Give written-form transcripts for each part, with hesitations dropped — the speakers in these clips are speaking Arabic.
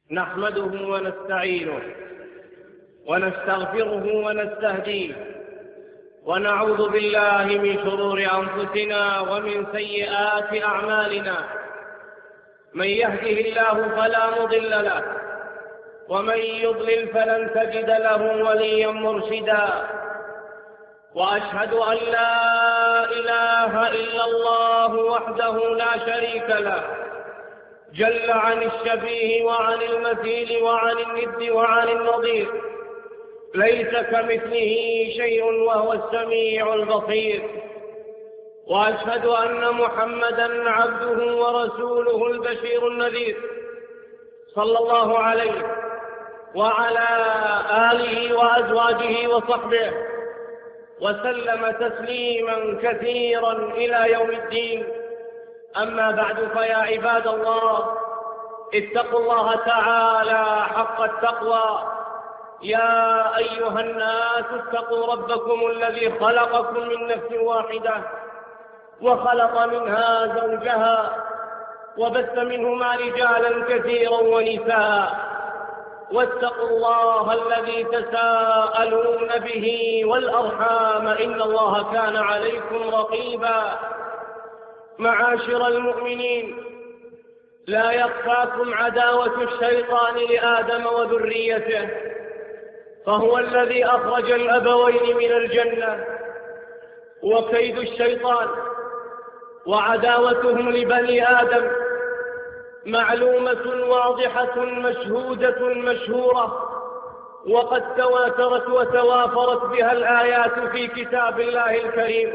نحمده ونستعينه ونستغفره ونستهديه ونعوذ بالله من شرور أنفسنا ومن سيئات أعمالنا. من يهده الله فلا مضل له ومن يضلل فلن تجد له وليا مرشدا. وأشهد أن لا إله إلا الله وحده لا شريك له، جل عن الشبيه وعن المثيل وعن الند وعن النظير، ليس كمثله شيء وهو السميع البصير. وأشهد أن محمدًا عبده ورسوله البشير النذير، صلى الله عليه وعلى آله وأزواجه وصحبه وسلم تسليما كثيرا إلى يوم الدين. أما بعد، فيا عباد الله، اتقوا الله تعالى حق التقوى. يا أيها الناس اتقوا ربكم الذي خلقكم من نفس واحدة وخلق منها زوجها وبث منهما رجالا كثيرا ونساء، واتقوا الله الذي تساءلون به والأرحام، إن الله كان عليكم رقيبا. معاشر المؤمنين، لا يخفاكم عداوة الشيطان لآدم وذريته، فهو الذي أخرج الأبوين من الجنة. وكيد الشيطان وعداوتهم لبني آدم معلومة واضحة مشهودة مشهورة، وقد تواترت وتوافرت بها الآيات في كتاب الله الكريم.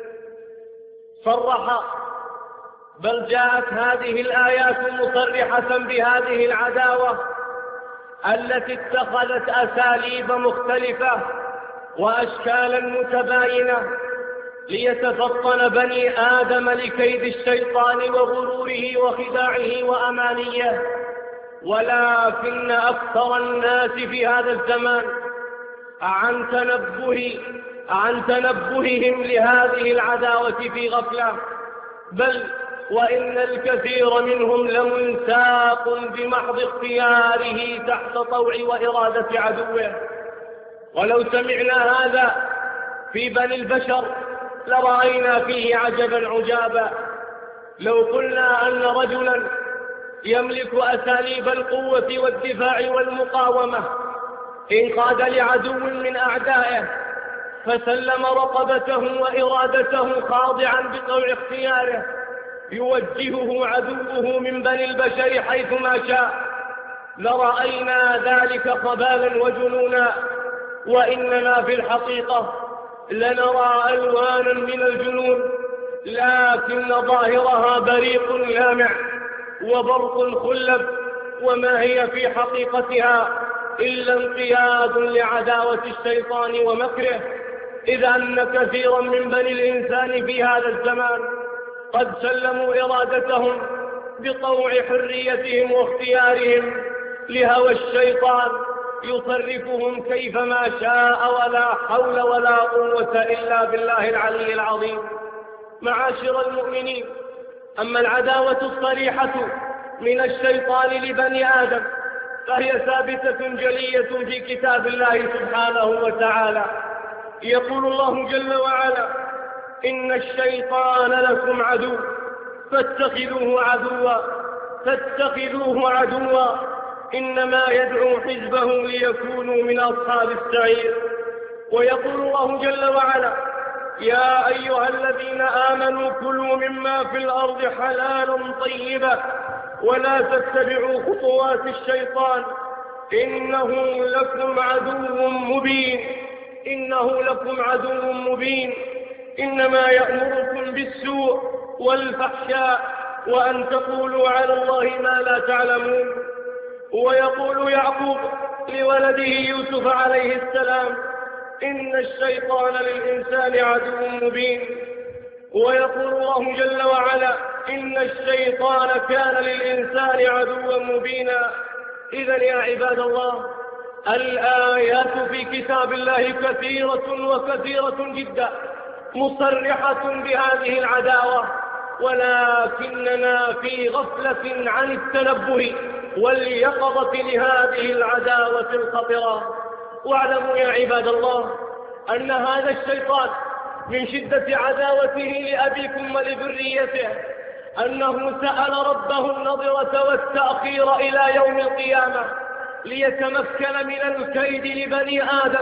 صرح بل جاءت هذه الآيات مصرحة بهذه العداوة التي اتخذت أساليب مختلفة وأشكالا متباينة ليتفطن بني آدم لكيد الشيطان وغروره وخداعه وأمانيه. ولكن أكثر الناس في هذا الزمان عن تنبههم لهذه العداوة في غفلة، بل وإن الكثير منهم لمنساق بمحض اختياره تحت طوع وإرادة عدوه. ولو سمعنا هذا في بني البشر لرأينا فيه عجبا عجابا. لو قلنا أن رجلا يملك أساليب القوة والدفاع والمقاومة انقاد لعدو من أعدائه فسلم رقبته وإرادته خاضعا بطوع اختياره، يوجهه عدوه من بني البشر حيثما شاء، لرأينا ذلك خبالا وجنونا. وإننا في الحقيقة لنرى ألوانا من الجنون، لكن ظاهرها بريق لامع وبرق خلب، وما هي في حقيقتها إلا انقياد لعداوة الشيطان ومكره. إذ أن كثيرا من بني الإنسان في هذا الزمان قد سلموا إرادتهم بطوع حريتهم واختيارهم لهوى الشيطان يصرفهم كيفما شاء، ولا حول ولا قوة إلا بالله العلي العظيم. معاشر المؤمنين، أما العداوة الصريحة من الشيطان لبني آدم فهي ثابتة جلية في كتاب الله سبحانه وتعالى. يقول الله جل وعلا: إن الشيطان لكم عدو فاتخذوه عدوا إنما يدعو حزبه ليكونوا من أصحاب السعير. ويقول الله جل وعلا: يا أيها الذين آمنوا كلوا مما في الأرض حلالا طيبا ولا تتبعوا خطوات الشيطان إنه لكم عدو مبين. إنما يأمركم بالسوء والفحشاء وأن تقولوا على الله ما لا تعلمون. ويقول يعقوب لولده يوسف عليه السلام: إن الشيطان للإنسان عدو مبين. ويقول الله جل وعلا: إن الشيطان كان للإنسان عدوا مبينا. إذن يا عباد الله، الآيات في كتاب الله كثيرة وكثيرة جدا مصرحة بهذه العداوة، ولكننا في غفلة عن التنبه واليقظة لهذه العداوة الخطرة. واعلموا يا عباد الله أن هذا الشيطان من شدة عداوته لأبيكم ولذريته أنه سأل ربه النظرة والتأخير إلى يوم القيامة ليتمكن من الكيد لبني آدم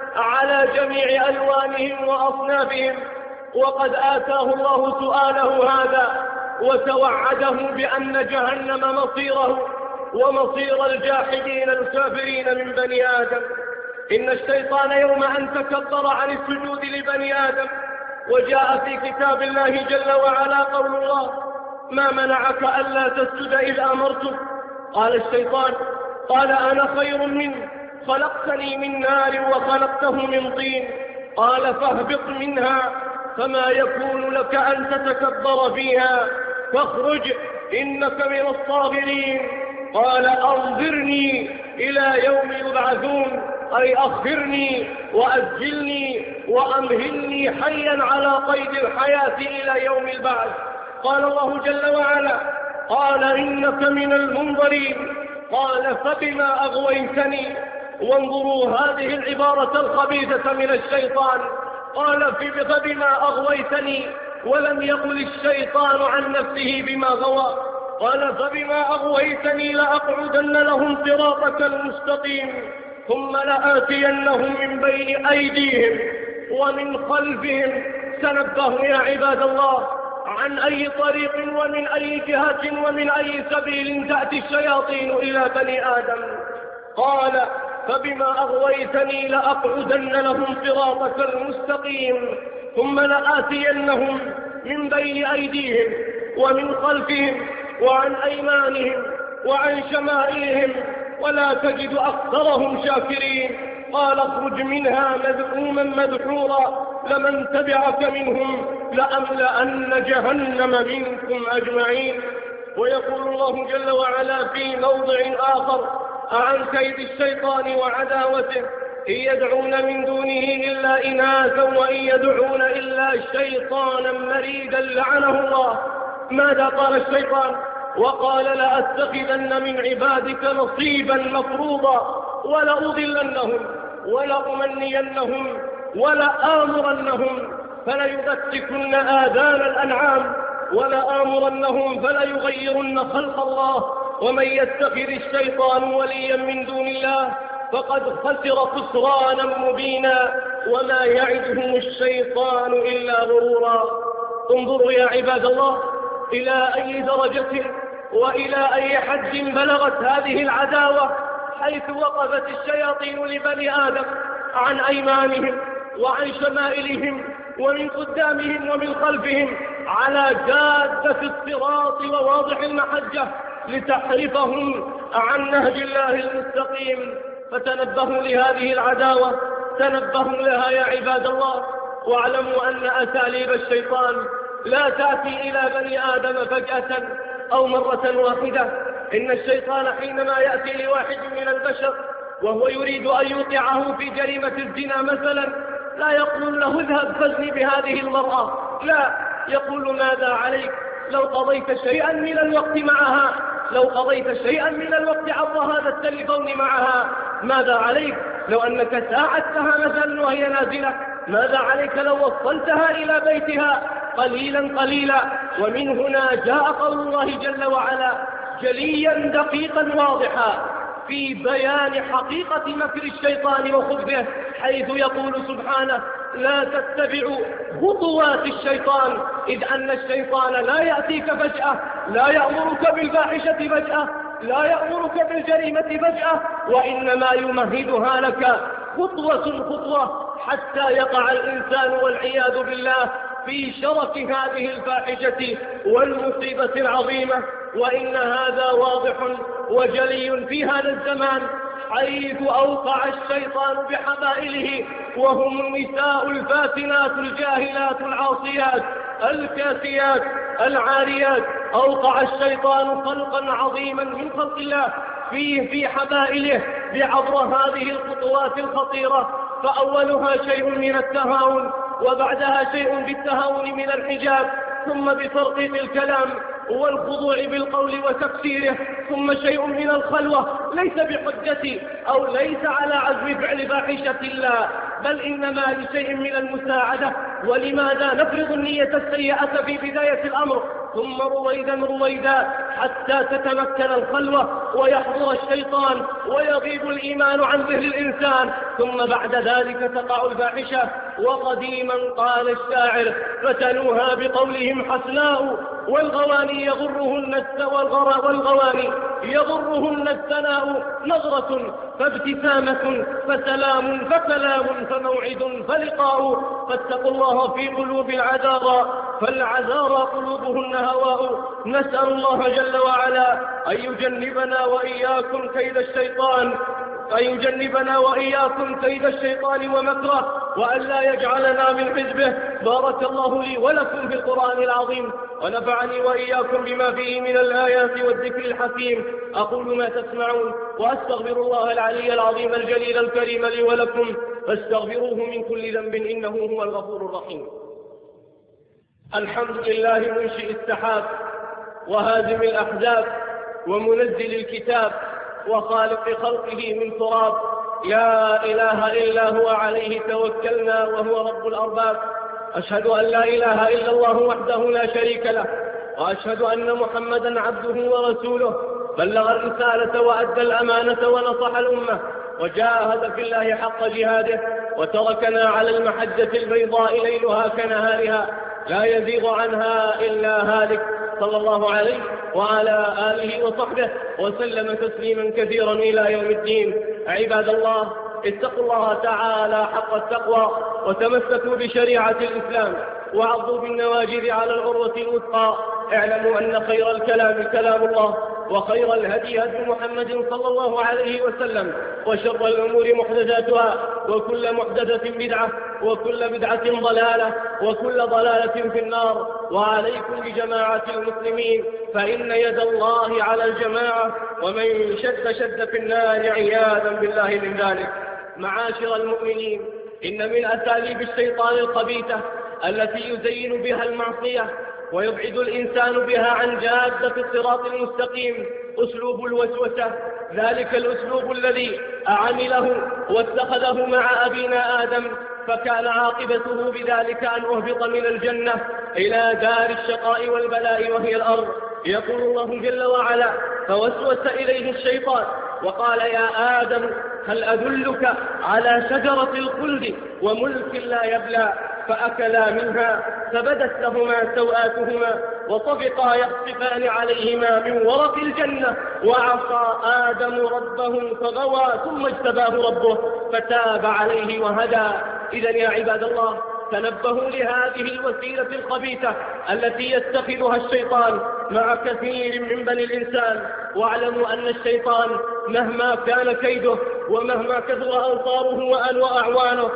على جميع ألوانهم وأصنافهم. وقد آتاه الله سؤاله هذا وتوعده بأن جهنم مصيره ومصير الجاحدين الكافرين من بني آدم. إن الشيطان يوم أن تكبر عن السجود لبني آدم وجاء في كتاب الله جل وعلا قول الله: ما منعك ألا تسجد إذ أمرتك؟ قال الشيطان: قال أنا خير منه، خلقتني من نار وخلقته من طين. قال فاهبط منها فما يكون لك أن تتكبر فيها فاخرج إنك من الصاغرين. قال أنظرني إلى يوم يبعثون، أي أخرني وأجلني وأمهلني حيا على قيد الحياة إلى يوم البعث. قال الله جل وعلا: قال إنك من المنظرين. قال فبما أغويتني. وانظروا هذه العبارة الخبيثة من الشيطان، قال فبما أغويتني، ولم يقل الشيطان عن نفسه بما غوى. قال فبما أغويتني لأقعدن لهم صراطك المستقيم ثم لآتينهم من بين أيديهم ومن خلفهم. تنبهوا يا عباد الله عن أي طريق ومن أي جهة ومن أي سبيل تأتي الشياطين إلى بني آدم. قال فبما أغويتني لأقعدن لهم صراطك المستقيم ثم لآتينهم من بين أيديهم ومن خلفهم وعن أيمانهم وعن شمائلهم ولا تجد أكثرهم شاكرين. قال اخرج منها مذءوما مدحورا لمن تبعك منهم لأملأن جهنم منكم أجمعين. ويقول الله جل وعلا في موضع آخر عن كيد الشيطان وعداوته: إن يدعون من دونه إلا إناثا وإن يدعون إلا شيطانا مريدا لعنه الله. ماذا قال الشيطان؟ وقال لأتخذن من عبادك نصيبا مفروضا ولأضلنهم ولأمنينهم ولآمرنهم فليبتكن آذان الأنعام ولآمرنهم فليغيرن خلق الله ومن يتخذ الشيطان وليا من دون الله فقد خسر خسرانا مبينا وما يعدهم الشيطان إلا غرورا. انظروا يا عباد الله إلى أي درجة وإلى أي حد بلغت هذه العداوة، حيث وقفت الشياطين لبني آدم عن أيمانهم وعن شمائلهم ومن قدامهم ومن خلفهم على جادة الصراط وواضح المحجة لتحرفهم عن نهج الله المستقيم. فتنبهوا لهذه العداوة، تنبهوا لها يا عباد الله، واعلموا أن أساليب الشيطان لا تأتي إلى بني آدم فجأة أو مرة واحدة. إن الشيطان حينما يأتي لواحد من البشر وهو يريد أن يوقعه في جريمة الزنا مثلا، لا يقول له اذهب فزني بهذه المرأة، لا، يقول ماذا عليك لو قضيت شيئا من الوقت معها، لو قضيت شيئا من الوقت عبر هذا التليفون معها، ماذا عليك لو أنك ساعدتها مثلا وهي نازلة، ماذا عليك لو وصلتها إلى بيتها قليلا قليلا. ومن هنا جاء قول الله جل وعلا جليا دقيقا واضحا في بيان حقيقة مكر الشيطان وخبثه، حيث يقول سبحانه: لا تتبعوا خطوات الشيطان، إذ أن الشيطان لا يأتيك فجأة، لا يأمرك بالفاحشة فجأة، لا يأمرك بالجريمة فجأة، وإنما يمهدها لك خطوة خطوة حتى يقع الإنسان والعياذ بالله في شرف هذه الفاحشة والمصيبة العظيمة. وإن هذا واضح وجلي في هذا الزمان، حيث أوقع الشيطان بحبائله وهم النساء الفاتنات الجاهلات العاصيات الكاسيات العاريات. أوقع الشيطان خلقا عظيما من خلق الله في حبائله بعبر هذه الخطوات الخطيرة، فأولها شيء من التهاون، وبعدها شيء بالتهاون من الحجاب، ثم بترقيق الكلام، والخضوع بالقول وتفسيره، ثم شيء من الخلوة ليس بحجة أو ليس على عزم فعل فاحشة لا، بل إنما لشيء من المساعدة. ولماذا نفرض النية السيئة في بداية الأمر ثم رويدا حتى تتمكن الخلوة ويحضر الشيطان ويغيب الإيمان عن ذهن الإنسان، ثم بعد ذلك تقع الفاحشة. وقديما قال الشاعر: فتنوها بقولهم حسناء والغواني يغرهن الثناء، نظرة فابتسامة فسلام فكلام فموعد فلقاء. فاتقوا الله في قلوب العذارى، فالعذارى قلوبهن هواء. نسأل الله جل وعلا أن يجنبنا وإياكم كيد الشيطان ومكره، وأن لا يجعلنا من حزبه. بارك الله لي ولكم في القرآن العظيم، ونفعني وإياكم بما فيه من الآيات والذكر الحكيم. أقول ما تسمعون، وأستغفر الله العلي العظيم الجليل الكريم لي ولكم، فاستغفروه من كل ذنب إنه هو الغفور الرحيم. الحمد لله منشئ السحاب وهازم الأحزاب ومنزل الكتاب وخالق خلقه من تراب، لا إله إلا هو عليه توكلنا وهو رب الأرباب. أشهد أن لا إله إلا الله وحده لا شريك له، وأشهد أن محمدا عبده ورسوله، بلغ الرسالة وأدى الأمانة ونصح الأمة وجاهد في الله حق جهاده، وتركنا على المحجة البيضاء ليلها كنهارها لا يزيغ عنها إلا هالك، صلى الله عليه وعلى آله وصحبه وسلم تسليما كثيرا إلى يوم الدين. عباد الله، اتقوا الله تعالى حق التقوى، وتمسكوا بشريعة الإسلام، وعضوا بالنواجذ على العروة الوثقى. اعلموا أن خير الكلام كلام الله، وخير الهدي هدي محمد صلى الله عليه وسلم، وشر الأمور محدثاتها، وكل محدثة بدعة، وكل بدعة ضلالة، وكل ضلالة في النار. وعليكم بجماعة المسلمين، فإن يد الله على الجماعة، ومن شد في النار عياذا بالله من ذلك. معاشر المؤمنين، إن من أساليب الشيطان الخبيثة التي يزين بها المعصية ويبعد الإنسان بها عن جادة الصراط المستقيم أسلوب الوسوسة، ذلك الأسلوب الذي عمله واتخذه مع أبينا آدم، فكان عاقبته بذلك أن أهبط من الجنة إلى دار الشقاء والبلاء وهي الأرض. يقول الله جل وعلا: فوسوس إليه الشيطان وقال: يا آدم هل أدلك على شجرة الخلد وملك لا يبلى؟ فأكلا منها فبدت لهما سوآتهما وطفقا يخصفان عليهما من ورق الجنة، وعصى آدم ربه فغوى ثم اجتباه ربه فتاب عليه وهدى. إذن يا عباد الله، تنبهوا لهذه الوسيلة الخبيثة التي يتخذها الشيطان مع كثير من بني الإنسان، واعلموا أن الشيطان مهما كان كيده ومهما كثر أنصاره وأعوانه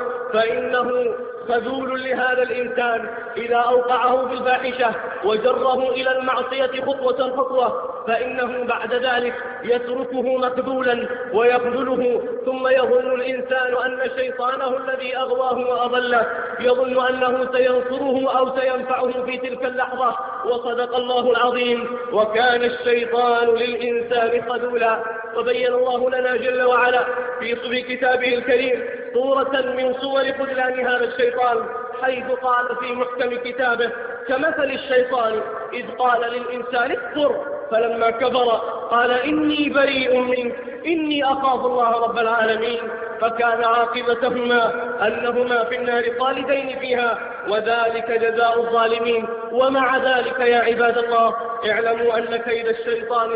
فإنه خذول لهذا الإنسان إذا أوقعه بالفاحشة وجره إلى المعصية خطوة، فإنه بعد ذلك يتركه مخذولا ويخذله، ثم يظن الإنسان أن شيطانه الذي أغواه وأضله يظن أنه سينصره أو سينفعه في تلك اللحظة. وصدق الله العظيم: وكان الشيطان للإنسان خذولا. وبين الله لنا جل وعلا في كتابه الكريم صورة من صور خذلان هذا الشيطان، حيث قال في محكم كتابه: كمثل الشيطان إذ قال للإنسان اكفر فلما كفر قال إني بريء منك إني أخاف الله رب العالمين، فكان عاقبتهما أنهما في النار خالدين فيها، وذلك جزاء الظالمين. ومع ذلك يا عباد الله، اعلموا أن كيد الشيطان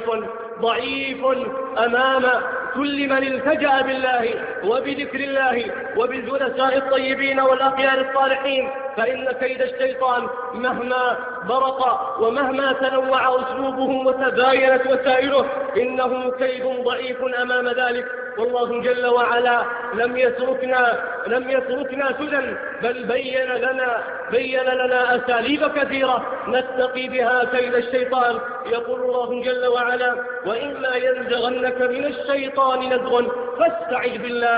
ضعيف أمام كل من التجأ بالله وبذكر الله وبالجلساء الطيبين والأخيار الصالحين، فإن كيد الشيطان مهما برق ومهما تنوع أسلوبه وتباينت وسائله إنه كيد ضعيف أمام ذلك. والله جل وعلا لم يتركنا سدى، بل بين لنا أساليب كثيرة نتقي بها كيد الشيطان. يقول الله جل وعلا: وإما ينزغنك من الشيطان نزغ فاستعذ بالله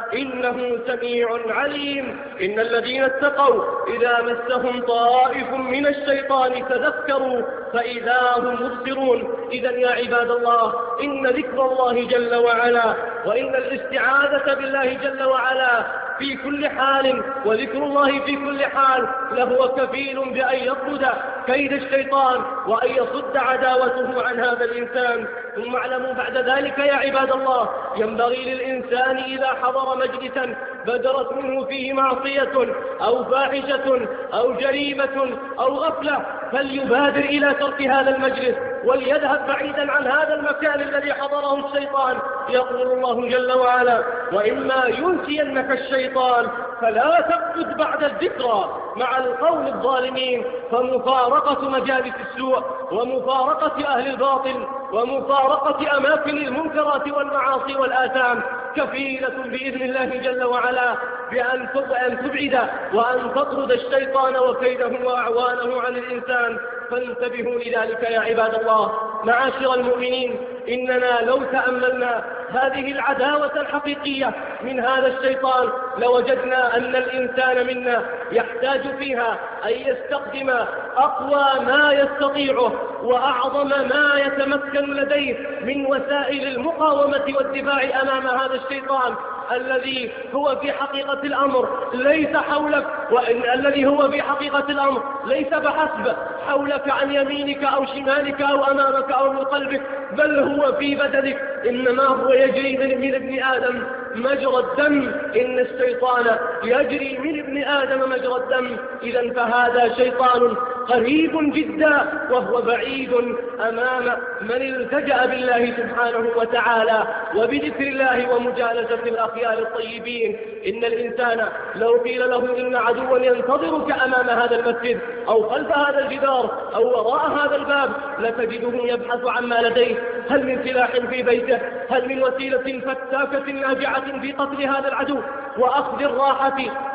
إنه سميع عليم. إن الذين اتقوا إذا مسهم طائف من الشيطان تذكروا فإذا هم مبصرون. إذا يا عباد الله، إن ذكر الله جل وعلا وإن الاستعاذة بالله جل وعلا في كل حال وذكر الله في كل حال لهو كفيل بأن يطرد كيد الشيطان وأن يصد عداوته عن هذا الإنسان. ثم اعلموا بعد ذلك يا عباد الله، ينبغي للإنسان إذا حضر مجلسا بدرت منه فيه معصية أو فاحشة أو جريمة أو غفلة فليبادر إلى ترك هذا المجلس وليذهب بعيدا عن هذا المكان الذي حضره الشيطان. يقول الله جل وعلا: وإما ينسينك الشيطان فلا تقعد بعد الذكرى مع القوم الظالمين. فمفارقة مجالس السوء ومفارقة أهل الباطل ومفارقة أماكن المنكرات والمعاصي والآثام كفيلة بإذن الله جل وعلا بأن تبعد وأن تطرد الشيطان وكيده وأعوانه عن الإنسان. فانتبهوا لذلك يا عباد الله. معاشر المؤمنين، إننا لو تأملنا هذه العداوة الحقيقية من هذا الشيطان لوجدنا أن الإنسان منا يحتاج فيها أن يستخدم أقوى ما يستطيعه وأعظم ما يتمكن لديه من وسائل المقاومة والدفاع أمام هذا الشيطان الذي هو في حقيقة الأمر ليس حولك، الذي هو في حقيقة الأمر ليس بحسب حولك عن يمينك أو شمالك أو أمامك أو من قلبك، بل هو في بدنك. إنما هو يجري من ابن آدم مجرى الدم. إن الشيطان يجري من ابن آدم مجرى الدم. إذا فهذا شيطان قريب جدا وهو بعيد أمام من التجأ بالله سبحانه وتعالى وبذكر الله ومجالسة الأخيار الطيبين. إن الإنسان لو قيل له إن عدوا ينتظرك أمام هذا المسجد أو خلف هذا الجدار أو وراء هذا الباب لتجده يبحث عما لديه. هل من سلاح في بيته؟ هل من وسيلة فتاكة ناجعة في قتل هذا العدو وأخذ الراحة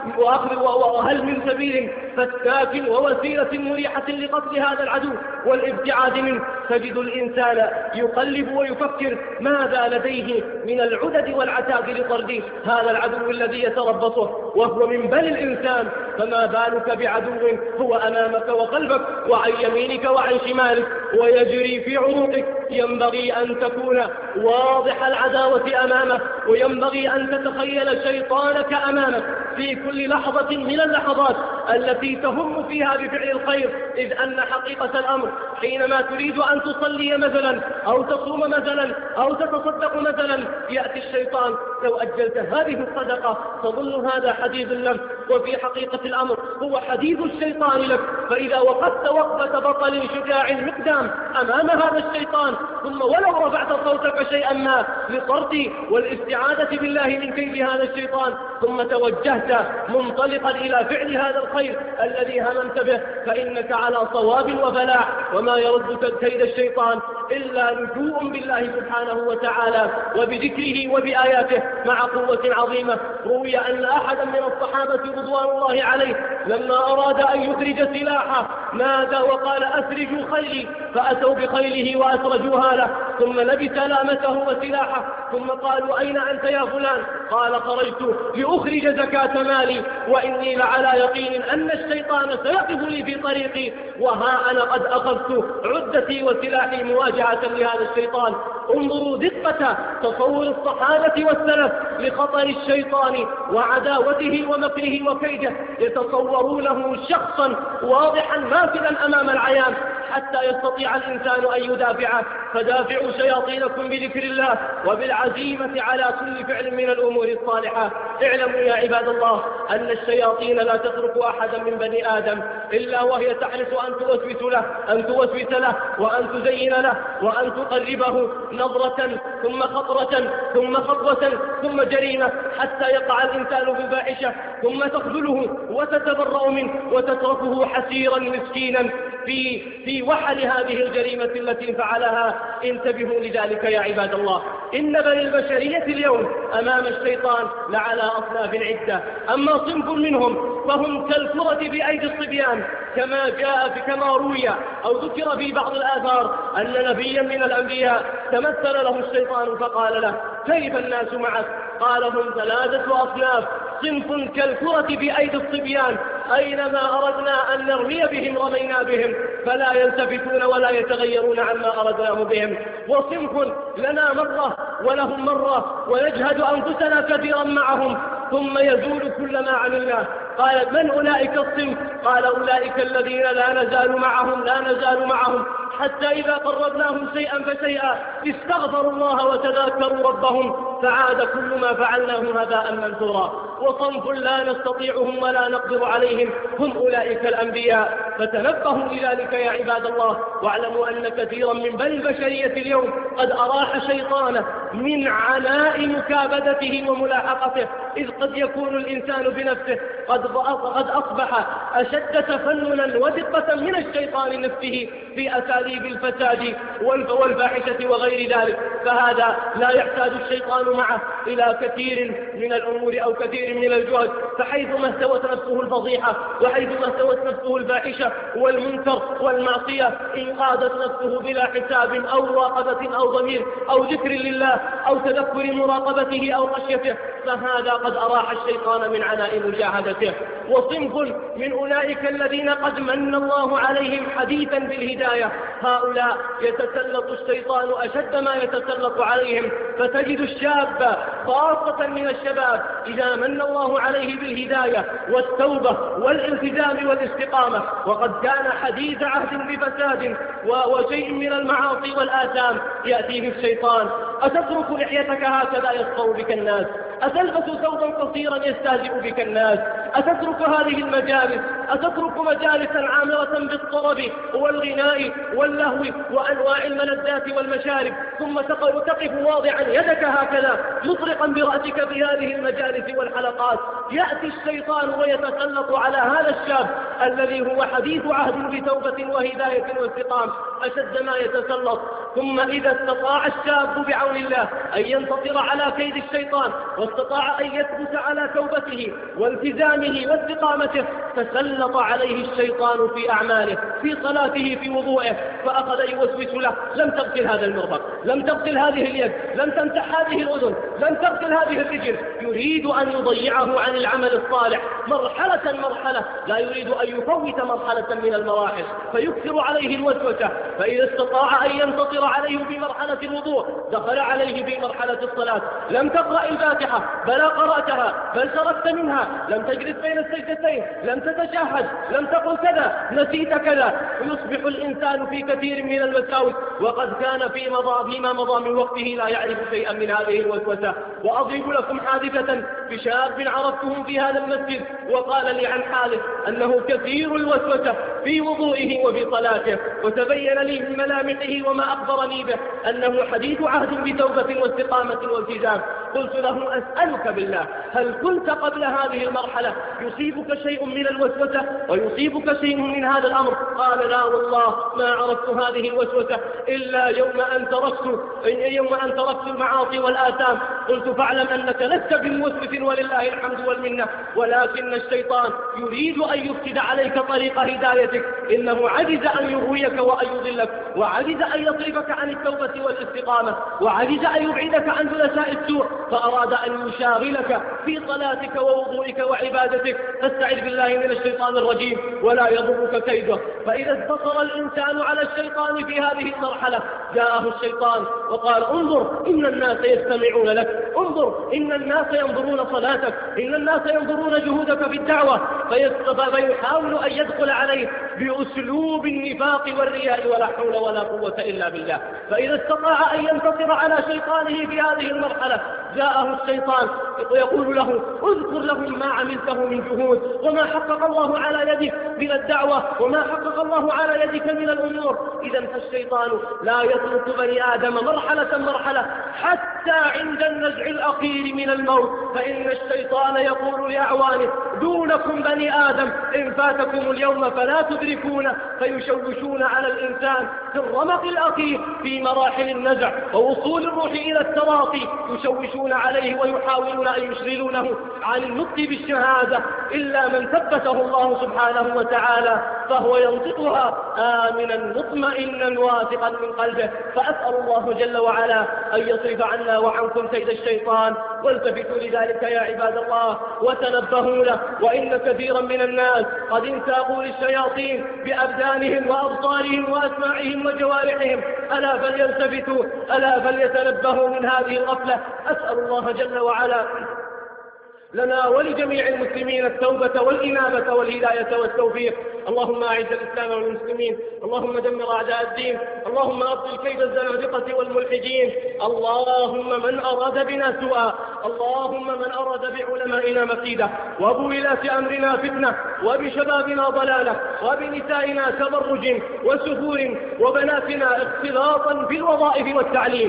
وهل من سبيل فتاك ووسيلة مريحة لقتل هذا العدو والابتعاد منه؟ تجد الإنسان يقلب ويفكر ماذا لديه من العدد والعتاد لطرد هذا العدو الذي يتربصه وهو من بني الإنسان. فما بالك بعدو هو أمامك وقلبك وعن يمينك وعن شمالك ويجري في عروقك؟ ينبغي أن تكون واضح العداوة أمامك، وينبغي أن تتخيل شيطانك أمامك في كل لحظة من اللحظات التي تهم فيها بفعل الخير. إذ أن حقيقة الأمر حينما تريد أن تصلي مثلا أو تصوم مثلا أو تتصدق مثلا يأتي الشيطان: لو أجلت هذه الصدقة تظن هذا حديث لك، وفي حقيقة الأمر هو حديث الشيطان لك. فإذا وقفت وقفة بطل شجاع مقدام أمام هذا الشيطان ثم ولو رفعت صوتك شيئا ما للطرد والاستعاذة بالله من كيد هذا الشيطان ثم توجهت منطلقا إلى فعل هذا الخير الذي هممت به فإنك على صواب وفلاح. وما يرد كيد الشيطان إلا لجوء بالله سبحانه وتعالى وبذكره وبآياته مع قوة عظيمة. روي أن أحدا من الصحابة رضوان الله عليه لما أراد أن يخرج سلاحه نادى وقال: أسرجوا خيلي، فأتوا بخيله وأسرجوها له ثم لبس لامته وسلاحه ثم قالوا: أين أنت يا فلان؟ قال: خرجت لأخرج زكاة مالي وإني لعلى يقين أن الشيطان سيقف لي في طريقي، وها أنا قد أخذت عدتي وسلاحي مواجهة لهذا الشيطان. انظروا دقة تصور الصحابة والسلف لخطر الشيطان وعداوته ومكره وكيده، يتصورونه شخصا واضحا ماثلا أمام العيان حتى يستطيع الإنسان أن يدافعه. فدافعوا شياطينكم بذكر الله وبالعزيمة على كل فعل من الأمور الصالحة. اعلموا يا عباد الله أن الشياطين لا تترك أحدا من بني آدم إلا وهي تحرص أن توسوس له وأن تزين له وأن تقربه نظرة ثم خطرة ثم خطوة ثم جريمة حتى يقع الإنسان في الفاحشة ثم تخذله وتتبرأ منه وتتركه حسيرا مسكينا في وحل هذه الجريمة التي فعلها. انتبهوا لذلك يا عباد الله. إن بني البشرية اليوم أمام الشيطان لعلى أصناف عدة، أما صنف منهم فهم كالكرة بأيدي الصبيان كما روي أو ذكر في بعض الآثار أن نبيا من الأنبياء تمثل له الشيطان فقال له: كيف الناس معك؟ قال هم 3 أصناف: صنف كالكرة بأيدي الصبيان، أينما أردنا أن نرمي بهم رمينا بهم فلا يلتفتون ولا يتغيرون عما أردناه بهم. وصنف لنا مرة ولهم مرة ونجهد أنفسنا كثيرا معهم ثم يزول كل ما عملناه. قال: من أولئك الصنف؟ قال: أولئك الذين لا نزال معهم حتى إذا قربناهم شيئا فشيئا استغفروا الله وتذاكروا ربهم فعاد كل ما فعلناه هباء منثورا. وصنف لا نستطيعهم ولا نقدر عليهم هم أولئك الأنبياء. فتنبهوا لذلك يا عباد الله، واعلموا أن كثيرا من بني البشرية اليوم قد أراح شيطانه من عناء مكابدته وملاحقته، إذ قد يكون الإنسان بنفسه قد أصبح أشد تفننا ودقة من الشيطان نفسه في أساليب الفساد والفاحشة وغير ذلك. فهذا لا يحتاج الشيطان معه إلى كثير من الأمور أو كثير من الجهد، فحيثما استوت نفسه الفضيحة وحيثما استوت نفسه الفاحشة والمنكر والمعصية إن قادت نفسه بلا حساب أو مراقبة أو ضمير أو ذكر لله أو تذكر مراقبته أو خشيته، فهذا قد أراح الشيطان من عناء مجاهدته. وصنف من أولئك الذين قد من الله عليهم حديثا بالهداية، هؤلاء يتسلط الشيطان أشد ما يتسلط عليهم. فتجد الشاب خاصة من الشباب إذا من الله عليه بالهداية والتوبة والالتزام والاستقامة وقد كان حديث عهد بفساد وشيء من المعاصي والآثام، يأتيه الشيطان: أتترك لحيتك هكذا يسخر بك الناس؟ أتلبس ثوبا قصيرا يستهزئ بك الناس؟ أتترك هذه المجالس؟ أتترك مجالسا عامرة بالطرب والغناء واللهو وأنواع الملذات والمشارب ثم تقف واضعا يدك هكذا مطرقا برأسك في هذه المجالس والحلقات؟ يأتي الشيطان ويتسلط على هذا الشاب الذي هو حديث عهد بتوبة وهداية واستقام أشد ما يتسلط. ثم إذا استطاع الشاب بعون الله أن ينتصر على كيد الشيطان واستطاع أن يثبت على توبته والتزامه واستقامته، تسلط عليه الشيطان في أعماله، في صلاته، في وضوءه، فأخذ يوسوس له: لم تغسل هذا المرفق، لم تغسل هذه اليد، لم تمسح هذه الأذن، لم تغسل هذه الرجل. يريد أن يضيعه عن العمل الصالح مرحلة، لا يريد أن يفوت مرحلة من المراحل، فيكثر عليه الوسوسة. فإذا استطاع أن ينتصر عليه في مرحلة الوضوء دخل عليه في مرحلة الصلاة: لم تقرأ الفاتحة، بل قرأتها، بل تركت منها، لم تجلس بين السجدتين، لم تتشهد، لم تقل كذا، نسيت كذا. ويصبح الإنسان في كثير من الوساوس وقد كان فيما مضى من وقته لا يعرف شيئا من هذه الوسوسة. وأضرب لكم حادثة بشاب عرفته في هذا المسجد وقال لي عن حاله أنه كثير الوسوسة في وضوئه وفي صلاته، وتبين لي من ملامحه وما أخبرني به أنه حديث عهد بتوبة واستقامة والتزام. قلت له: أسألك بالله، هل كنت قبل هذه المرحلة يصيبك شيء من الوسوسة ويصيبك شيء من هذا الأمر؟ قال: لا والله ما عرفت هذه الوسوسة إلا يوم أن تركت المعاصي والآثام. قلت: فاعلم أنك لست بموسوس ولله الحمد والمنة، ولكن الشيطان يريد أن يفسد عليك طريق هدايتك. إنه عجز أن يغويك وأن يضلك، وعجز أن يصرفك عن التوبة والاستقامة، وعجز أن يبعدك عن جلساء السوء، فأراد أن يشاغلك في صلاتك ووضوئك وعبادتك. فاستعذ بالله من الشيطان الرجيم ولا يضرك كيده. فإذا انتصر الإنسان على الشيطان في هذه المرحلة جاءه الشيطان وقال: انظر إن الناس يستمعون لك، انظر إن الناس ينظرون صلاتك، إن الناس ينظرون جهودك في الدعوة. فيحاول أن يدخل عليه بأسلوب النفاق والرياء ولا حول ولا قوة إلا بالله. فإذا استطاع أن ينتصر على شيطانه في هذه المرحلة جاءه الشيطان ويقول له: اذكر لهم ما عملته من جهود وما حقق الله على يدك من الدعوة وما حقق الله على يدك من الأمور. إذا فالشيطان لا يترك بني آدم مرحلة حتى عند النزع الأخير من الموت، فإن الشيطان يقول لأعوانه: دونكم بني آدم، إن فاتكم اليوم فلا تدركونه. فيشوشون على الإنسان في الرمق الأخير في مراحل النزع ووصول الروح إلى التراقي، يشوشون عليه ويحاولون أن يشغلونه عن النطق بالشهادة، إلا من ثبته الله سبحانه وتعالى فهو ينطقها آمنا مطمئنا واثقا من قلبه. فأسأل الله جل وعلا أن يصرف عنا وعنكم كيد الشيطان. والتفتوا لذلك يا عباد الله وتنبهوا له، وإن كثيرا من الناس قد انساقوا للشياطين بأبدانهم وأبصارهم وأسماعهم وجوارحهم. ألا فليلتفتوا، ألا فليتنبهوا من هذه الغفلة. أسأل الله جل وعلا لنا ولجميع المسلمين التوبة والإنابة والهداية والتوفيق. اللهم أعز الإسلام والمسلمين، اللهم دمر أعداء الدين، اللهم أبطل كيد الزنادقة والملحدين. اللهم من أراد بنا سوءا، اللهم من أراد بعلمائنا مكيدة، وبولاة أمرنا فتنة، وبشبابنا ضلالة، وبنسائنا تبرج وسفور، وبناتنا اختلاطا بالوظائف والتعليم.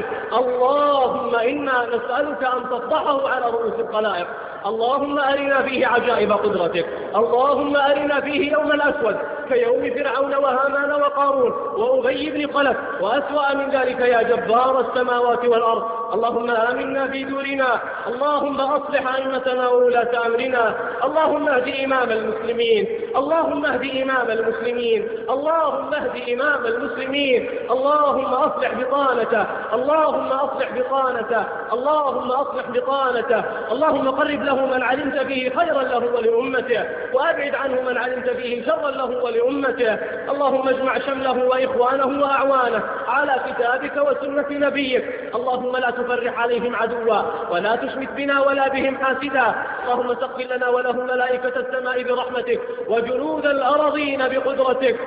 اللهم إنا نسألك أن تفضحه على رؤوس الخلائق. اللهم أرنا فيه عجائب قدرتك، اللهم أرنا فيه يوم الأسود كيوم فرعون وهامان وقارون وأبي بن خلف وأسوأ من ذلك يا جبار السماوات والأرض. اللهم آمنا في دورنا، اللهم أصلح أئمتنا وولاة أمرنا، اللهم اهد إمام المسلمين، اللهم اهد إمام المسلمين، اللهم اهد إمام المسلمين، اللهم أصلح بطانته، اللهم أصلح بطانته، اللهم أصلح بطانته، اللهم قرب له من علمت فيه خيرا له ولأمته، وأبعد عنه من علمت فيه شرا له ولأمته. اللهم اجمع شمله وإخوانه وأعوانه على كتابك وسنة نبيك. اللهم لا تفرح عليهم عدوا، ولا تشمت بنا ولا بهم حاسدا. اللهم سقل لنا ولهم ملائكة السماء برحمتك، وجنود الأرضين بقدرتك.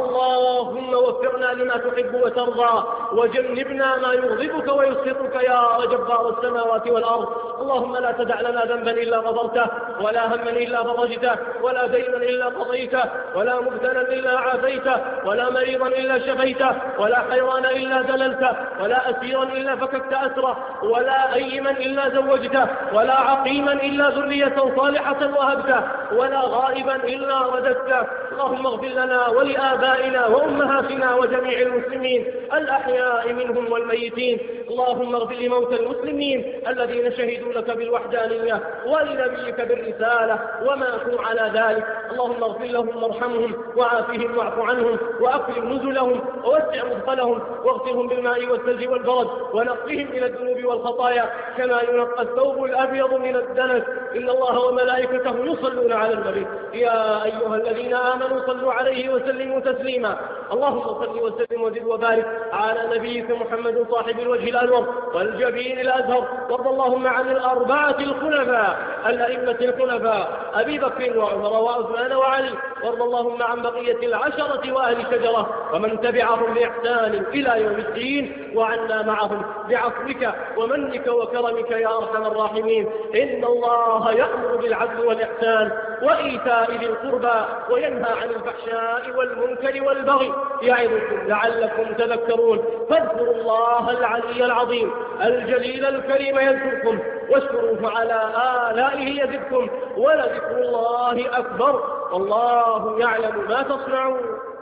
اللهم وفقنا لما تحب وترضى، وجنبنا ما يغضبك ويسخطك يا جبار السماوات والأرض. اللهم لا تدع لنا ذنبا إلا غفرته، ولا هما إلا فرجته، ولا دينا إلا قضيته، ولا مبتلا إلا عافيته، ولا مريضا إلا شفيته، ولا حيران إلا دللته، ولا أسيرا إلا فككت أسره، ولا أيما إلا زوجته، ولا عقيما إلا ذرية صالحة وهبته، ولا غائبا إلا رددته. اللهم اغفر لنا ولآبائنا وأمهاتنا وجميع المسلمين الأحياء منهم والميتين. اللهم اغفر لموتى المسلمين الذين شهدوا لك بالوحدانية ولنبيك بالرسالة وماتوا على ذلك. اللهم اغفر لهم وارحمهم وعافهم واعف عنهم وأكرم نزلهم ووسع مدخلهم واغسلهم بالماء والثلج والبرد ونقهم من الذنوب والخطايا كما ينقى الثوب الأبيض من الدنس. إن الله وملائكته يصلون على النبي يا أيها الذين آمنوا صلوا عليه وسلموا تسليما. اللهم صل وسلم وزد وبارك على نبيك محمد صاحب الوجه الأنور والجبين الأزهر. وارض اللهم عن الأربعة الخلفاء الأئمة الخلفاء أبي بكر وعمر وعثمان وعلي. وارض اللهم عن بقية العشرة وأهل شجرة ومن تبعهم بإحسان إلى يوم الدين، وعنا معهم بعفوك ومنك وكرمك يا أرحم الراحمين. إن الله يأمر بالعدل والإحسان وإيتاء ذي القربى وينهى عن الفحشاء والمنكر والبغي يعظكم لعلكم تذكرون. فاذكروا الله العلي العظيم الجليل الكريم يذكركم، واشكروه على آلائه يزدكم، ولذكر الله أكبر، والله يعلم ما تصنعون.